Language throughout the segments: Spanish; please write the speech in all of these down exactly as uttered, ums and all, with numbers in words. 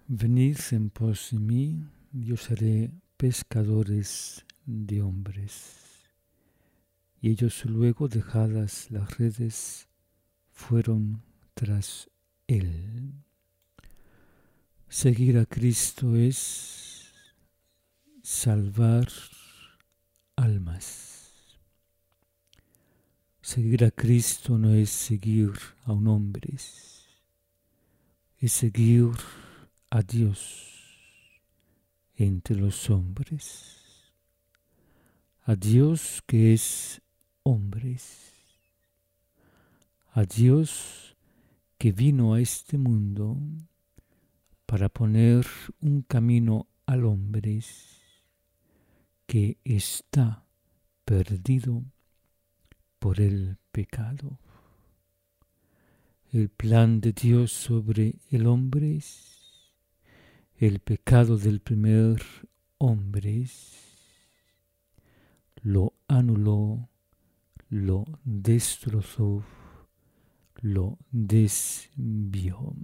Venid en pos de mí, yo seré pescadores de hombres. Y ellos luego, dejadas las redes, fueron tras él. Seguir a Cristo es salvar almas. Seguir a Cristo no es seguir a un hombre, es seguir a Dios entre los hombres, a Dios que es hombre, a Dios que vino a este mundo para poner un camino al hombre que está perdido por el pecado. El plan de Dios sobre el hombre, el pecado del primer hombre, lo anuló, lo destrozó, lo desvió.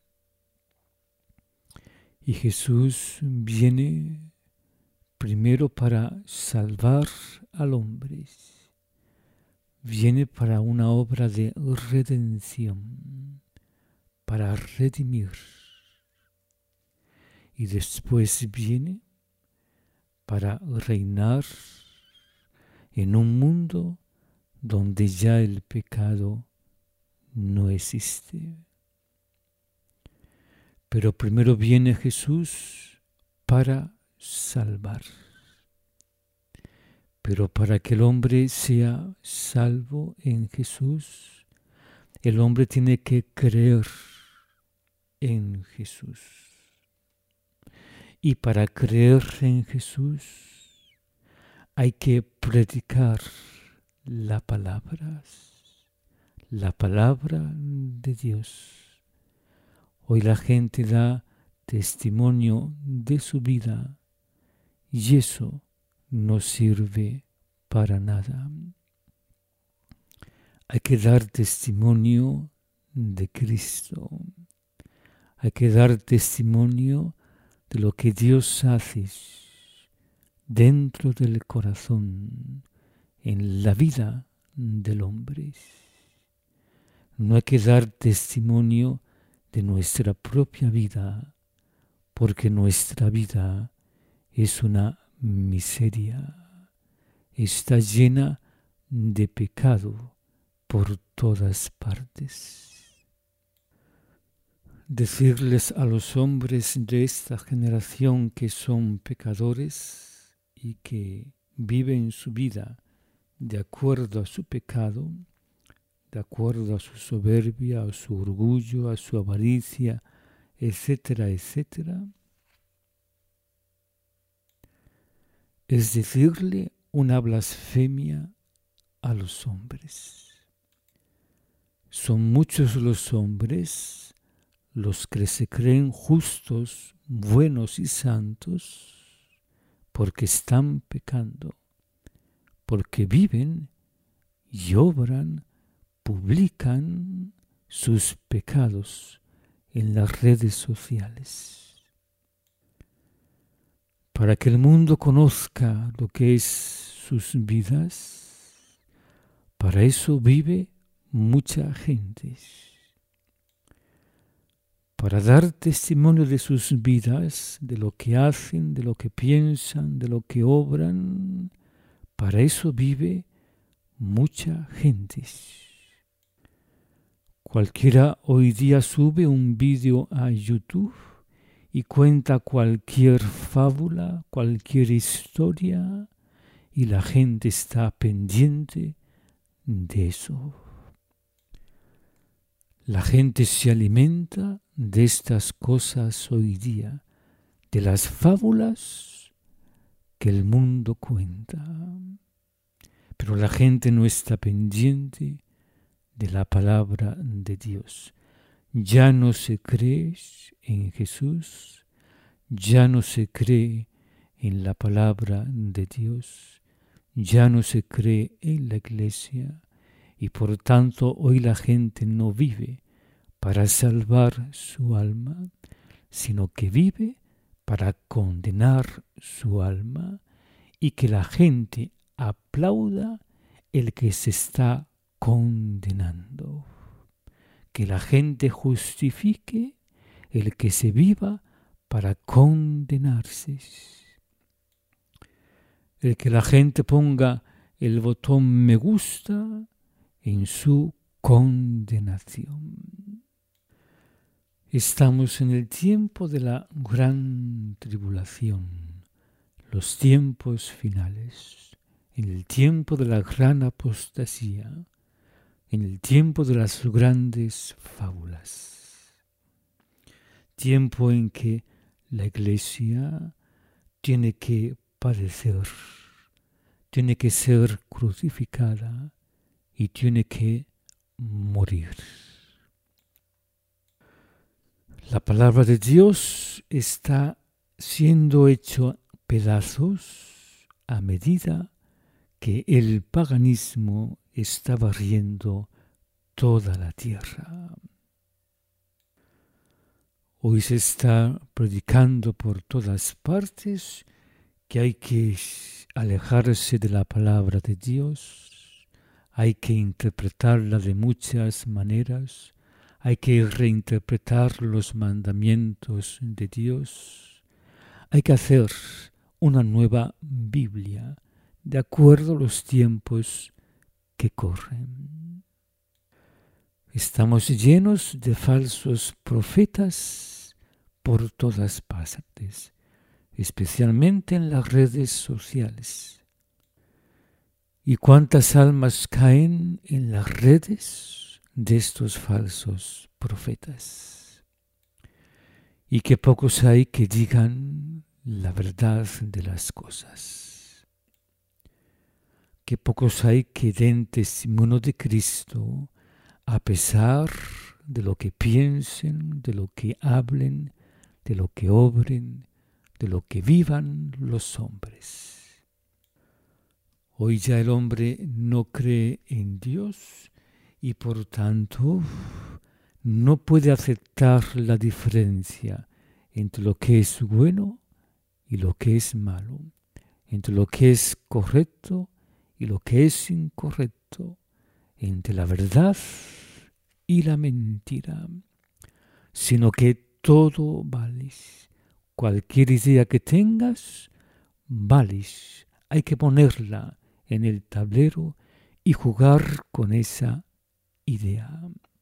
Y Jesús viene primero para salvar al hombre. Viene para una obra de redención, para redimir. Y después viene para reinar en un mundo donde ya el pecado no existe. Pero primero viene Jesús para salvar. Pero para que el hombre sea salvo en Jesús, el hombre tiene que creer en Jesús. Y para creer en Jesús hay que predicar la palabra, la palabra de Dios. Hoy la gente da testimonio de su vida y eso no sirve para nada. Hay que dar testimonio de Cristo. Hay que dar testimonio de lo que Dios hace dentro del corazón, en la vida del hombre. No hay que dar testimonio de nuestra propia vida, porque nuestra vida es una miseria, está llena de pecado por todas partes. Decirles a los hombres de esta generación que son pecadores y que viven su vida de acuerdo a su pecado, de acuerdo a su soberbia, a su orgullo, a su avaricia, etcétera, etcétera, es decirle una blasfemia a los hombres. Son muchos los hombres los que se creen justos, buenos y santos, porque están pecando, porque viven y obran, publican sus pecados en las redes sociales. Para que el mundo conozca lo que es sus vidas, para eso vive mucha gente. Para dar testimonio de sus vidas, de lo que hacen, de lo que piensan, de lo que obran, para eso vive mucha gente. Cualquiera hoy día sube un vídeo a YouTube y cuenta cualquier fábula, cualquier historia, y la gente está pendiente de eso. La gente se alimenta de estas cosas hoy día, de las fábulas que el mundo cuenta. Pero la gente no está pendiente de la palabra de Dios. Ya no se cree en Jesús, ya no se cree en la palabra de Dios, ya no se cree en la iglesia, y por tanto hoy la gente no vive para salvar su alma, sino que vive para condenar su alma y que la gente aplauda el que se está condenando. Que la gente justifique el que se viva para condenarse. El que la gente ponga el botón me gusta en su condenación. Estamos en el tiempo de la gran tribulación, los tiempos finales, en el tiempo de la gran apostasía, en el tiempo de las grandes fábulas. Tiempo en que la Iglesia tiene que padecer, tiene que ser crucificada y tiene que morir. La palabra de Dios está siendo hecho pedazos a medida que el paganismo está barriendo toda la tierra. Hoy se está predicando por todas partes que hay que alejarse de la palabra de Dios, hay que interpretarla de muchas maneras, hay que reinterpretar los mandamientos de Dios, hay que hacer una nueva Biblia de acuerdo a los tiempos que corren. Estamos llenos de falsos profetas por todas partes, especialmente en las redes sociales. ¿Y cuántas almas caen en las redes de estos falsos profetas? Y qué pocos hay que digan la verdad de las cosas. Qué pocos hay que den testimonio de Cristo a pesar de lo que piensen, de lo que hablen, de lo que obren, de lo que vivan los hombres. Hoy ya el hombre no cree en Dios y por tanto no puede aceptar la diferencia entre lo que es bueno y lo que es malo, entre lo que es correcto y lo que es incorrecto, entre la verdad y la mentira, sino que todo vale. Cualquier idea que tengas, vales. Hay que ponerla en el tablero y jugar con esa idea.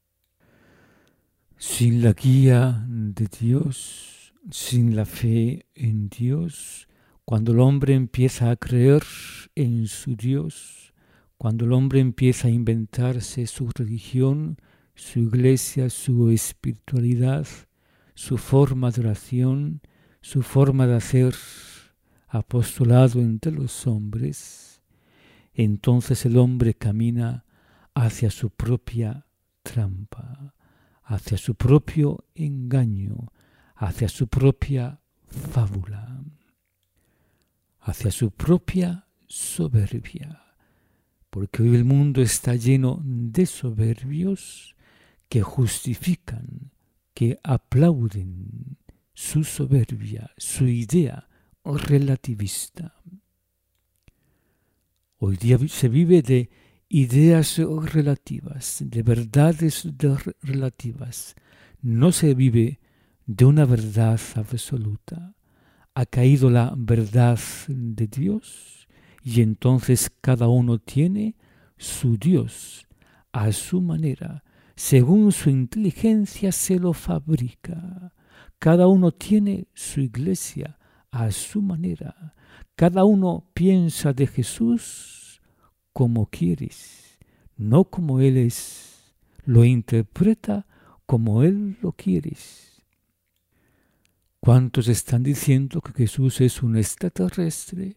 Sin la guía de Dios, sin la fe en Dios, cuando el hombre empieza a creer en su Dios, cuando el hombre empieza a inventarse su religión, su iglesia, su espiritualidad, su forma de oración, su forma de hacer apostolado entre los hombres, entonces el hombre camina hacia su propia trampa, hacia su propio engaño, hacia su propia fábula, hacia su propia soberbia, porque hoy el mundo está lleno de soberbios que justifican, que aplauden su soberbia, su idea relativista. Hoy día se vive de ideas relativas, de verdades relativas. No se vive de una verdad absoluta. Ha caído la verdad de Dios y entonces cada uno tiene su Dios a su manera. Según su inteligencia se lo fabrica. Cada uno tiene su iglesia a su manera. Cada uno piensa de Jesús como quieres, no como Él es. Lo interpreta como Él lo quiere. ¿Cuántos están diciendo que Jesús es un extraterrestre?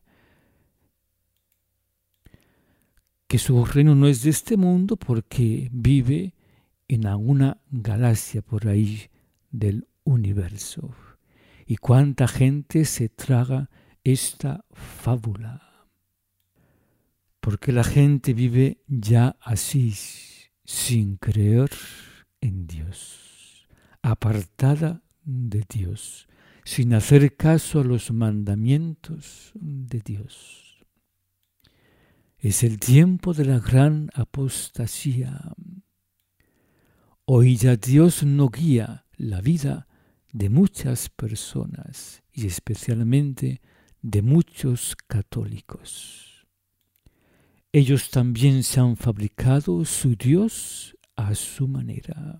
Que su reino no es de este mundo porque vive en alguna galaxia por ahí del universo. ¿Y cuánta gente se traga esta fábula? Porque la gente vive ya así, sin creer en Dios, apartada de Dios, sin hacer caso a los mandamientos de Dios. Es el tiempo de la gran apostasía. Hoy ya Dios no guía la vida de muchas personas y especialmente de muchos católicos. Ellos también se han fabricado su Dios a su manera.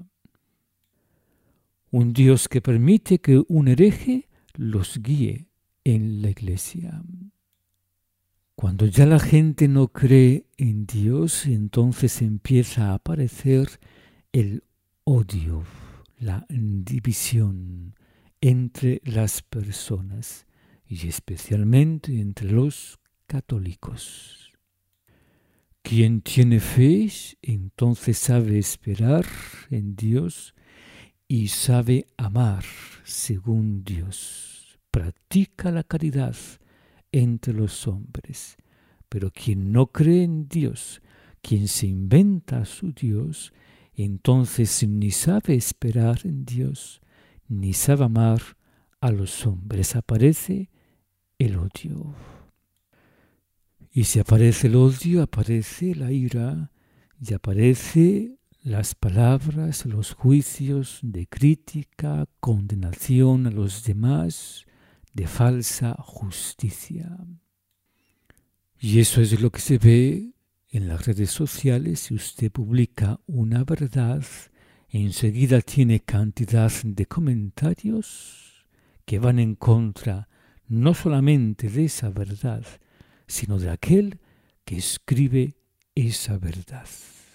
Un Dios que permite que un hereje los guíe en la iglesia. Cuando ya la gente no cree en Dios, entonces empieza a aparecer el odio, la división entre las personas y especialmente entre los católicos. Quien tiene fe, entonces sabe esperar en Dios y sabe amar según Dios. Practica la caridad entre los hombres. Pero quien no cree en Dios, quien se inventa a su Dios, entonces ni sabe esperar en Dios, ni sabe amar a los hombres. Aparece el odio. Y si aparece el odio, aparece la ira y aparece las palabras, los juicios de crítica, condenación a los demás, de falsa justicia. Y eso es lo que se ve en las redes sociales. Si usted publica una verdad, enseguida tiene cantidad de comentarios que van en contra no solamente de esa verdad, sino de aquel que escribe esa verdad.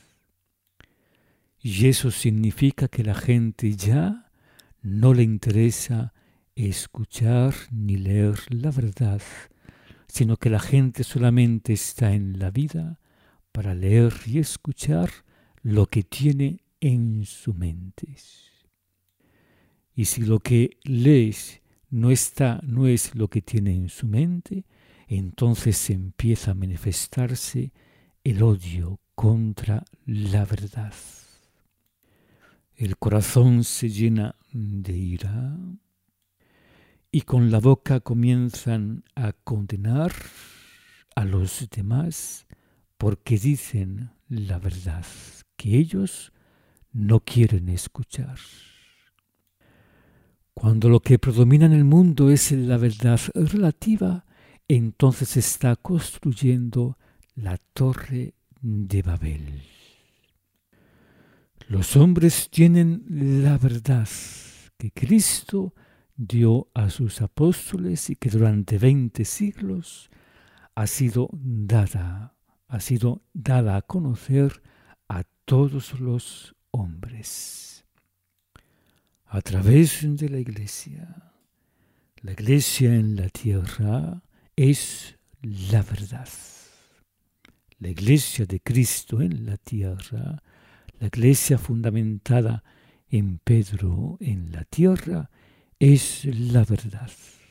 Y eso significa que la gente ya no le interesa escuchar ni leer la verdad, sino que la gente solamente está en la vida para leer y escuchar lo que tiene en su mente. Y si lo que lees no está, no es lo que tiene en su mente, entonces empieza a manifestarse el odio contra la verdad. El corazón se llena de ira y con la boca comienzan a condenar a los demás porque dicen la verdad que ellos no quieren escuchar. Cuando lo que predomina en el mundo es la verdad relativa, entonces se está construyendo la Torre de Babel. Los hombres tienen la verdad que Cristo dio a sus apóstoles y que durante veinte siglos ha sido dada, ha sido dada a conocer a todos los hombres a través de la Iglesia. La Iglesia en la tierra es la verdad. La Iglesia de Cristo en la tierra, la Iglesia fundamentada en Pedro en la tierra, es la verdad.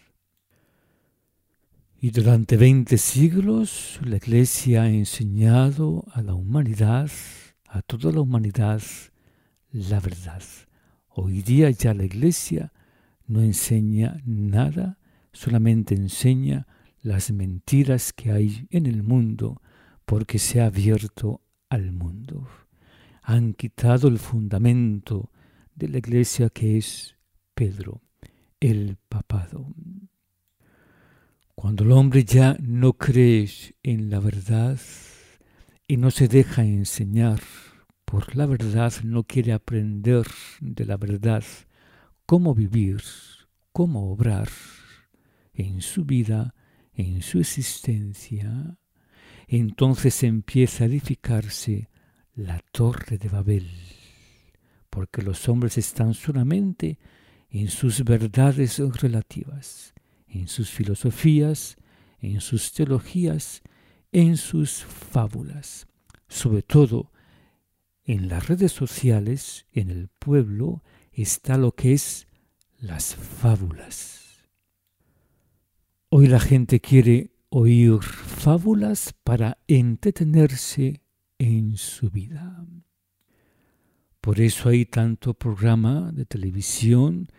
Y durante veinte siglos la Iglesia ha enseñado a la humanidad, a toda la humanidad, la verdad. Hoy día ya la Iglesia no enseña nada, solamente enseña las mentiras que hay en el mundo porque se ha abierto al mundo. Han quitado el fundamento de la Iglesia que es Pedro, el papado. Cuando el hombre ya no cree en la verdad y no se deja enseñar por la verdad, no quiere aprender de la verdad cómo vivir, cómo obrar en su vida, en su existencia, entonces empieza a edificarse la Torre de Babel, porque los hombres están solamente en sus verdades relativas, en sus filosofías, en sus teologías, en sus fábulas, sobre todo en las redes sociales, en el pueblo, está lo que es las fábulas. Hoy la gente quiere oír fábulas para entretenerse en su vida. Por eso hay tanto programa de televisión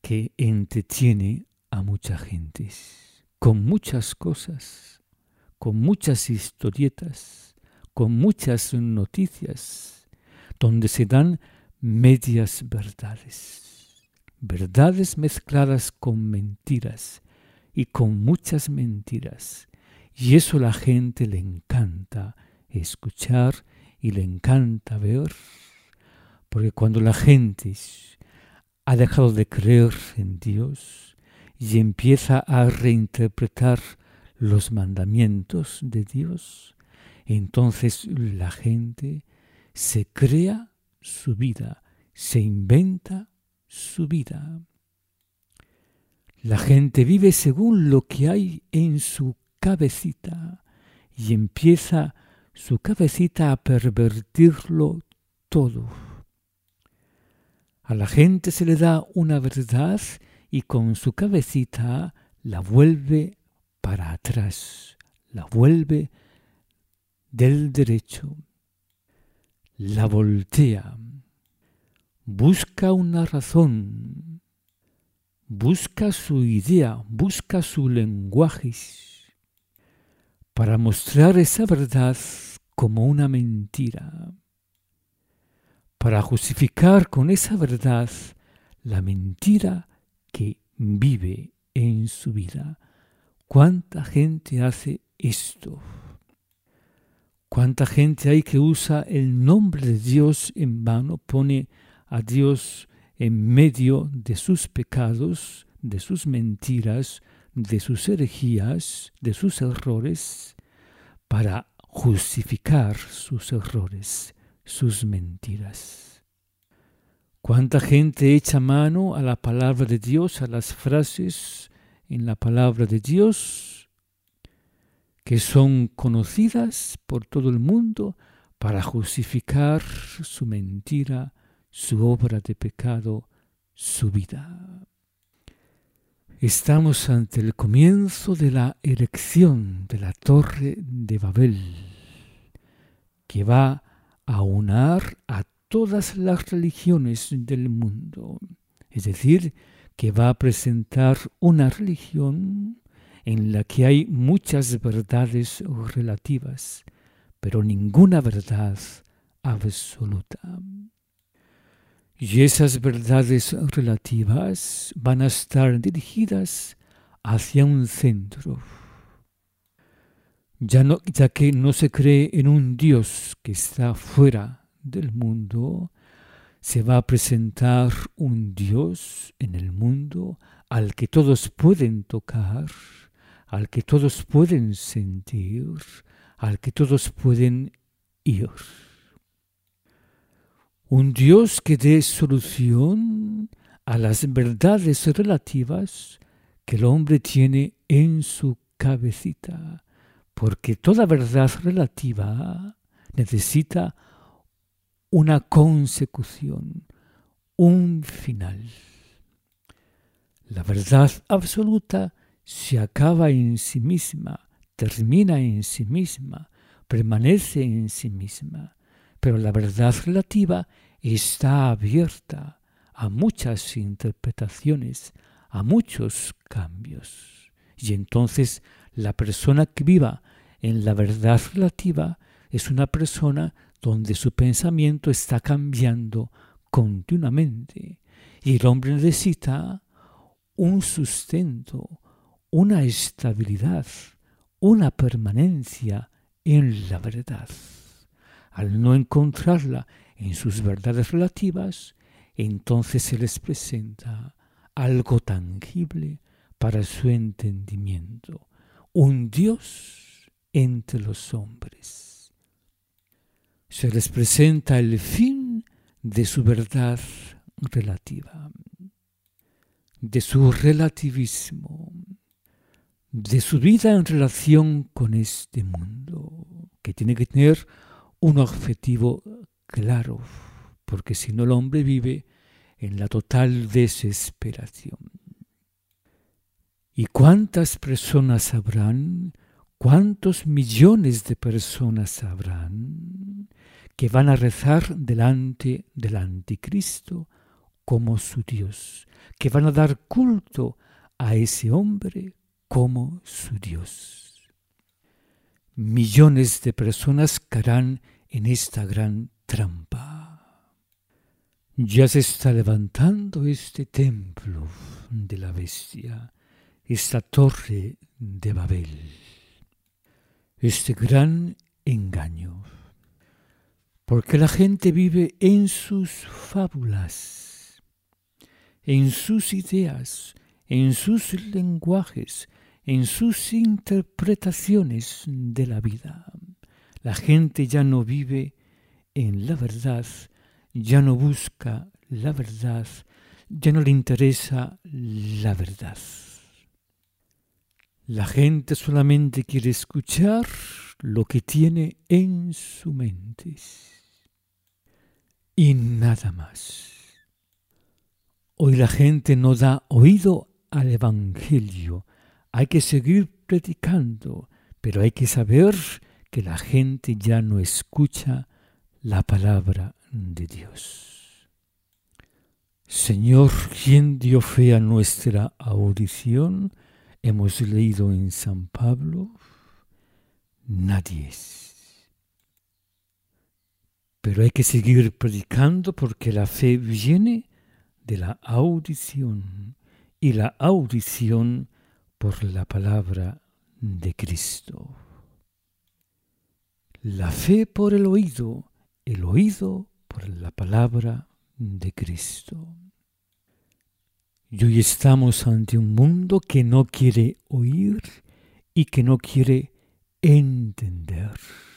que entretiene a mucha gente, con muchas cosas, con muchas historietas, con muchas noticias, donde se dan medias verdades, verdades mezcladas con mentiras y con muchas mentiras. Y eso a la gente le encanta escuchar y le encanta ver, porque cuando la gente ha dejado de creer en Dios y empieza a reinterpretar los mandamientos de Dios, entonces la gente se crea su vida, se inventa su vida. La gente vive según lo que hay en su cabecita y empieza su cabecita a pervertirlo todo. A la gente se le da una verdad y con su cabecita la vuelve para atrás, la vuelve del derecho, la voltea, busca una razón, busca su idea, busca su lenguaje para mostrar esa verdad como una mentira, para justificar con esa verdad la mentira que vive en su vida. ¿Cuánta gente hace esto? ¿Cuánta gente hay que usa el nombre de Dios en vano, pone a Dios en medio de sus pecados, de sus mentiras, de sus herejías, de sus errores, para justificar sus errores, sus mentiras? ¿Cuánta gente echa mano a la palabra de Dios, a las frases en la palabra de Dios, que son conocidas por todo el mundo para justificar su mentira, su obra de pecado, su vida? Estamos ante el comienzo de la erección de la Torre de Babel, que va a unar a todas las religiones del mundo. Es decir, que va a presentar una religión en la que hay muchas verdades relativas, pero ninguna verdad absoluta. Y esas verdades relativas van a estar dirigidas hacia un centro. Ya, no, ya que no se cree en un Dios que está fuera del mundo, se va a presentar un Dios en el mundo al que todos pueden tocar, al que todos pueden sentir, al que todos pueden ir. Un Dios que dé solución a las verdades relativas que el hombre tiene en su cabecita, porque toda verdad relativa necesita una consecución, un final. La verdad absoluta se acaba en sí misma, termina en sí misma, permanece en sí misma, pero la verdad relativa está abierta a muchas interpretaciones, a muchos cambios. Y entonces la persona que viva en la verdad relativa es una persona donde su pensamiento está cambiando continuamente. Y el hombre necesita un sustento, una estabilidad, una permanencia en la verdad. Al no encontrarla en sus verdades relativas, entonces se les presenta algo tangible para su entendimiento, un Dios entre los hombres. Se les presenta el fin de su verdad relativa, de su relativismo, de su vida en relación con este mundo, que tiene que tener un objetivo claro, porque si no el hombre vive en la total desesperación. ¿Y cuántas personas habrán, cuántos millones de personas habrán que van a rezar delante del anticristo como su Dios, que van a dar culto a ese hombre como su Dios. Millones de personas caerán en esta gran trampa. Ya se está levantando este templo de la bestia, esta torre de Babel, este gran engaño, porque la gente vive en sus fábulas, en sus ideas, en sus lenguajes, en sus interpretaciones de la vida. La gente ya no vive en la verdad, ya no busca la verdad, ya no le interesa la verdad. La gente solamente quiere escuchar lo que tiene en su mente y nada más. Hoy la gente no da oído al Evangelio. Hay que seguir predicando, pero hay que saber que la gente ya no escucha la palabra de Dios. Señor, ¿quién dio fe a nuestra audición? Hemos leído en San Pablo, nadie. Pero hay que seguir predicando porque la fe viene de la audición y la audición por la palabra de Cristo. La fe por el oído, el oído por la palabra de Cristo. Y hoy estamos ante un mundo que no quiere oír y que no quiere entender.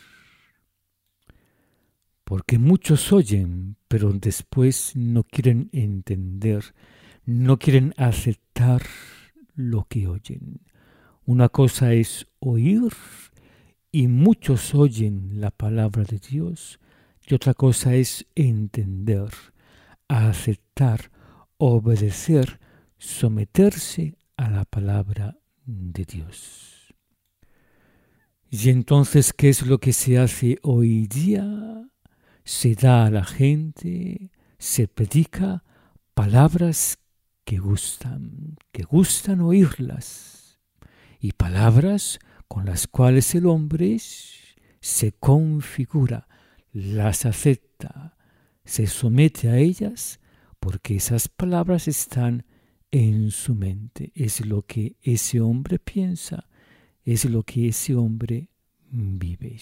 Porque muchos oyen, pero después no quieren entender, no quieren aceptar lo que oyen. Una cosa es oír, y muchos oyen la palabra de Dios, y otra cosa es entender, aceptar, obedecer, someterse a la palabra de Dios. Y entonces, ¿qué es lo que se hace hoy día? Se da a la gente, se predica palabras que gustan, que gustan oírlas, y palabras con las cuales el hombre se configura, las acepta, se somete a ellas, porque esas palabras están en su mente. Es lo que ese hombre piensa, es lo que ese hombre vive.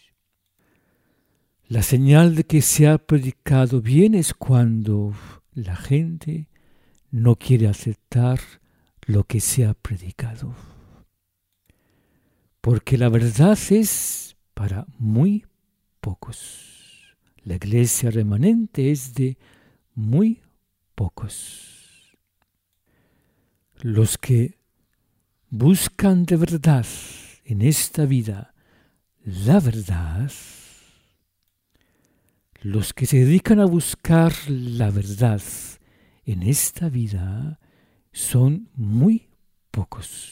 La señal de que se ha predicado bien es cuando la gente no quiere aceptar lo que se ha predicado. Porque la verdad es para muy pocos. La iglesia remanente es de muy pocos. Los que buscan de verdad en esta vida la verdad, los que se dedican a buscar la verdad en esta vida son muy pocos.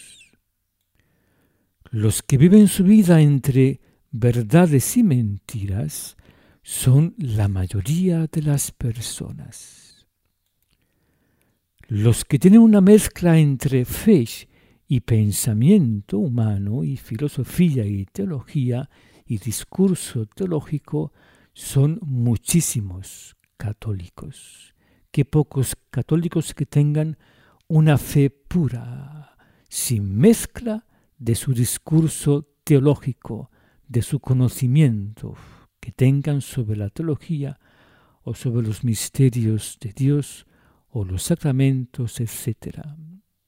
Los que viven su vida entre verdades y mentiras son la mayoría de las personas. Los que tienen una mezcla entre fe y pensamiento humano y filosofía y teología y discurso teológico son muchísimos católicos. Qué pocos católicos que tengan una fe pura, sin mezcla de su discurso teológico, de su conocimiento que tengan sobre la teología o sobre los misterios de Dios o los sacramentos, etcétera.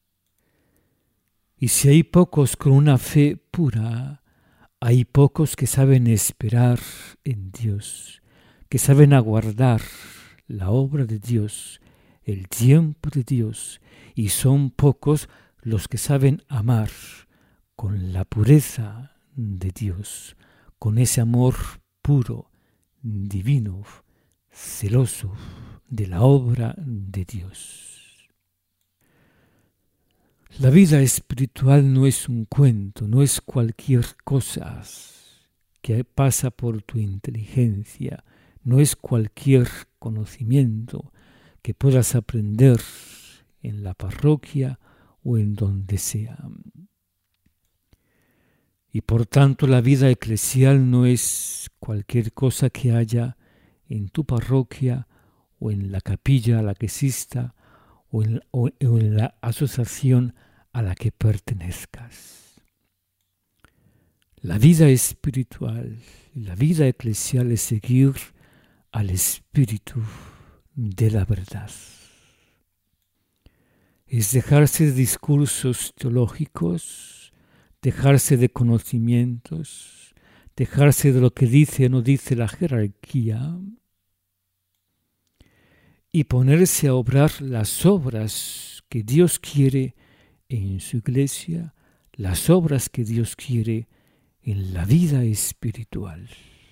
Y si hay pocos con una fe pura, hay pocos que saben esperar en Dios, que saben aguardar la obra de Dios, el tiempo de Dios, y son pocos los que saben amar con la pureza de Dios, con ese amor puro, divino, celoso de la obra de Dios. La vida espiritual no es un cuento, no es cualquier cosa que pasa por tu inteligencia, no es cualquier conocimiento que puedas aprender en la parroquia o en donde sea. Y por tanto la vida eclesial no es cualquier cosa que haya en tu parroquia o en la capilla a la que exista o en, o, o en la asociación a la que pertenezcas. La vida espiritual y la vida eclesial es seguir al Espíritu de la verdad. Es dejarse de discursos teológicos, dejarse de conocimientos, dejarse de lo que dice o no dice la jerarquía y ponerse a obrar las obras que Dios quiere en su iglesia, las obras que Dios quiere en la vida espiritual.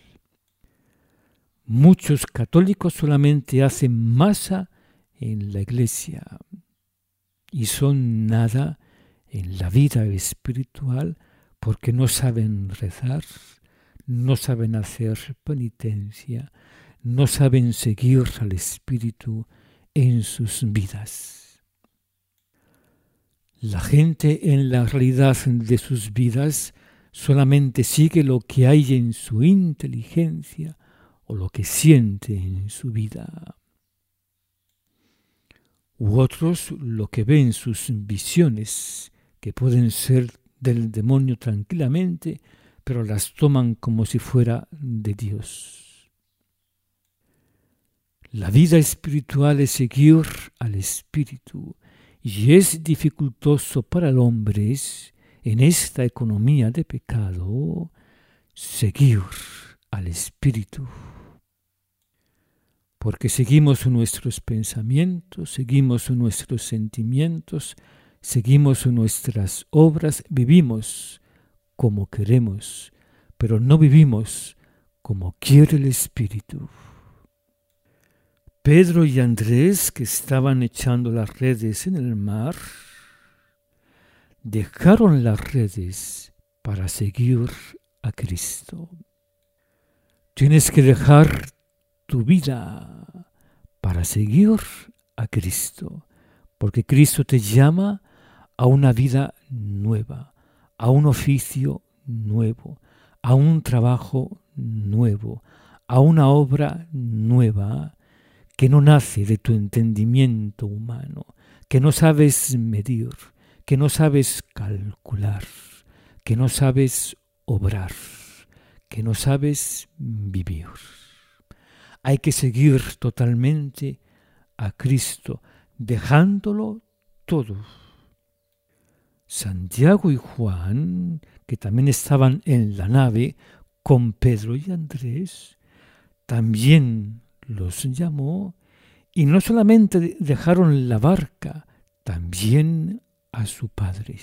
Muchos católicos solamente hacen masa en la iglesia y son nada en la vida espiritual porque no saben rezar, no saben hacer penitencia, no saben seguir al Espíritu en sus vidas. La gente en la realidad de sus vidas solamente sigue lo que hay en su inteligencia o lo que siente en su vida. U otros lo que ven sus visiones, que pueden ser del demonio tranquilamente, pero las toman como si fuera de Dios. La vida espiritual es seguir al Espíritu y es dificultoso para el hombre en esta economía de pecado seguir al Espíritu. Porque seguimos nuestros pensamientos, seguimos nuestros sentimientos, seguimos nuestras obras, vivimos como queremos, pero no vivimos como quiere el Espíritu. Pedro y Andrés, que estaban echando las redes en el mar, dejaron las redes para seguir a Cristo. Tienes que dejar tu vida para seguir a Cristo, porque Cristo te llama a una vida nueva, a un oficio nuevo, a un trabajo nuevo, a una obra nueva que no nace de tu entendimiento humano, que no sabes medir, que no sabes calcular, que no sabes obrar, que no sabes vivir. Hay que seguir totalmente a Cristo, dejándolo todo. Santiago y Juan, que también estaban en la nave con Pedro y Andrés, también los llamó y no solamente dejaron la barca, también a su Padre.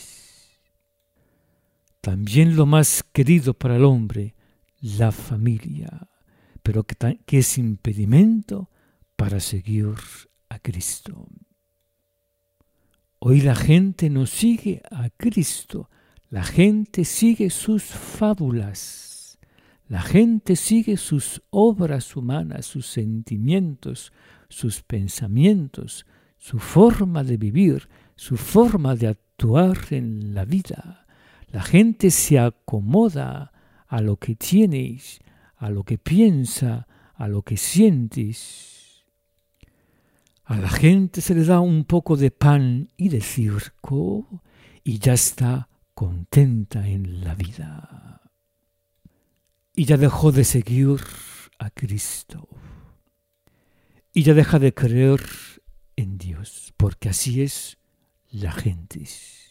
También lo más querido para el hombre, la familia, pero que, que es impedimento para seguir a Cristo. Hoy la gente no sigue a Cristo, la gente sigue sus fábulas, la gente sigue sus obras humanas, sus sentimientos, sus pensamientos, su forma de vivir, su forma de actuar en la vida. La gente se acomoda a lo que tienes, a lo que piensa, a lo que sientes. A la gente se le da un poco de pan y de circo y ya está contenta en la vida. Y ya dejó de seguir a Cristo. Y ya deja de creer en Dios, porque así es la gente.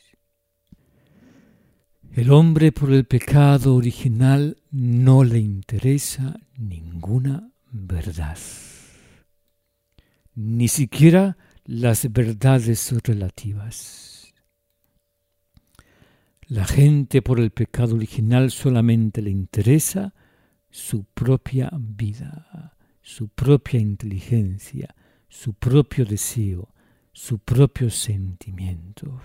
El hombre por el pecado original no le interesa ninguna verdad, ni siquiera las verdades relativas. La gente por el pecado original solamente le interesa su propia vida, su propia inteligencia, su propio deseo, su propio sentimiento.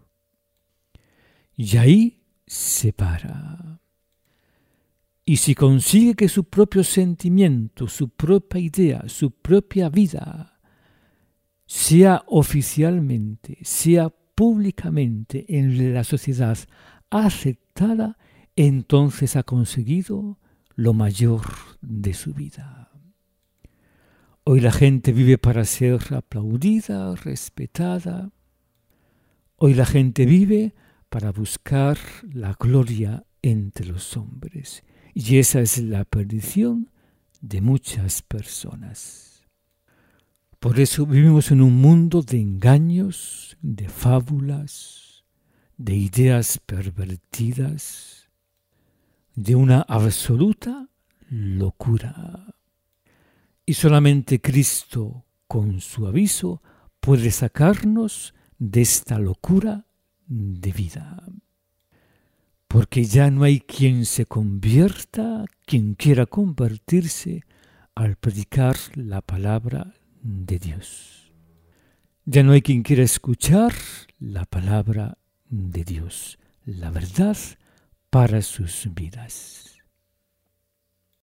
Y ahí se para. Y si consigue que su propio sentimiento, su propia idea, su propia vida sea oficialmente, sea públicamente en la sociedad aceptada, entonces ha conseguido lo mayor de su vida. Hoy la gente vive para ser aplaudida, respetada. Hoy la gente vive para buscar la gloria entre los hombres. Y esa es la perdición de muchas personas. Por eso vivimos en un mundo de engaños, de fábulas, de ideas pervertidas, de una absoluta locura. Y solamente Cristo, con su aviso, puede sacarnos de esta locura de vida. Porque ya no hay quien se convierta, quien quiera convertirse al predicar la palabra de Dios. Ya no hay quien quiera escuchar la palabra de Dios, la verdad para sus vidas.